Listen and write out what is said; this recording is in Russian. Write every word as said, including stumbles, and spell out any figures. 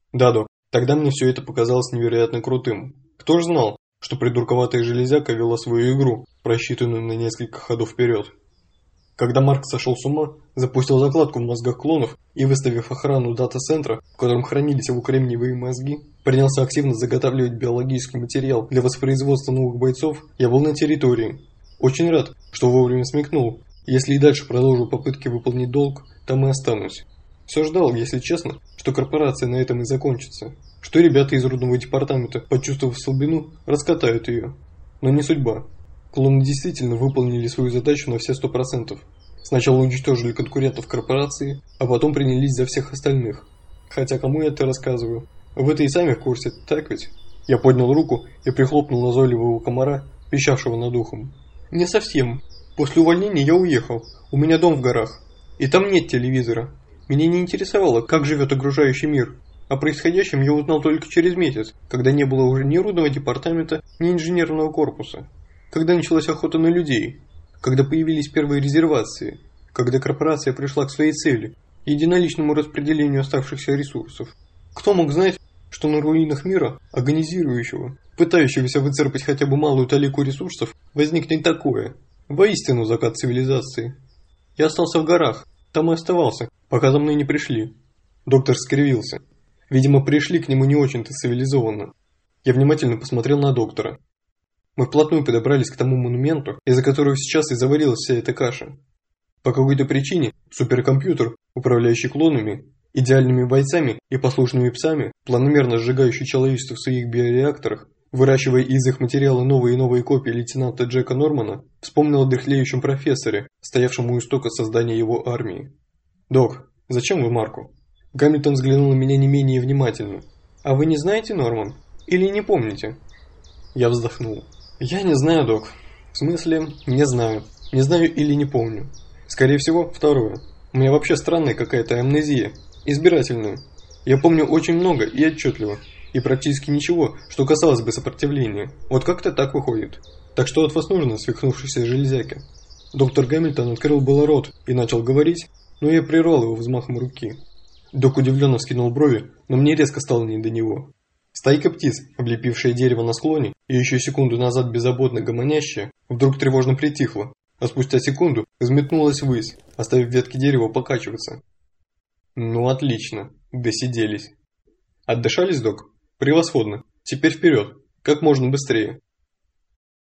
Да, док, тогда мне все это показалось невероятно крутым. Кто ж знал, что придурковатая железяка вела свою игру, просчитанную на несколько ходов вперед. Когда Марк сошел с ума, запустил закладку в мозгах клонов и, выставив охрану дата-центра, в котором хранились его кремниевые мозги, принялся активно заготавливать биологический материал для воспроизводства новых бойцов, я был на территории. Очень рад, что вовремя смекнул. Если и дальше продолжу попытки выполнить долг, там и останусь. Все ждал, если честно, что корпорация на этом и закончится. Что ребята из рудного департамента, почувствовав слабину, раскатают ее. Но не судьба. Клоны действительно выполнили свою задачу на все сто процентов. Сначала уничтожили конкурентов корпорации, а потом принялись за всех остальных. Хотя кому я это рассказываю? Вы-то и сами в курсе, так ведь? Я поднял руку и прихлопнул назойливого комара, пищавшего над ухом. Не совсем. После увольнения я уехал. У меня дом в горах. И там нет телевизора. Меня не интересовало, как живет окружающий мир. О происходящем я узнал только через месяц, когда не было уже ни рудного департамента, ни инженерного корпуса. Когда началась охота на людей, когда появились первые резервации, когда корпорация пришла к своей цели – единоличному распределению оставшихся ресурсов. Кто мог знать, что на руинах мира, агонизирующего, пытающегося выцарапать хотя бы малую талику ресурсов, возникнет такое, воистину закат цивилизации. Я остался в горах, там и оставался, пока за мной не пришли. Доктор скривился. Видимо, пришли к нему не очень-то цивилизованно. Я внимательно посмотрел на доктора. Мы вплотную подобрались к тому монументу, из-за которого сейчас и заварилась вся эта каша. По какой-то причине суперкомпьютер, управляющий клонами, идеальными бойцами и послушными псами, планомерно сжигающий человечество в своих биореакторах, выращивая из их материала новые и новые копии лейтенанта Джека Нормана, вспомнил о дряхлеющем профессоре, стоявшем у истока создания его армии. «Док, зачем вы Марку?» Гамильтон взглянул на меня не менее внимательно. «А вы не знаете, Норман? Или не помните?» Я вздохнул. «Я не знаю, док. В смысле, не знаю. Не знаю или не помню. Скорее всего, второе. У меня вообще странная какая-то амнезия. Избирательная. Я помню очень много и отчетливо. И практически ничего, что касалось бы сопротивления. Вот как-то так выходит. Так что от вас нужно, свихнувшейся железяки?» Доктор Гамильтон открыл было рот и начал говорить, но я прервал его взмахом руки. Док удивленно вскинул брови, но мне резко стало не до него. Стайка птиц, облепившая дерево на склоне и еще секунду назад беззаботно гомонящая, вдруг тревожно притихла, а спустя секунду взметнулась ввысь, оставив ветки дерева покачиваться. Ну отлично, досиделись. Отдышались, док? Превосходно. Теперь вперед, как можно быстрее.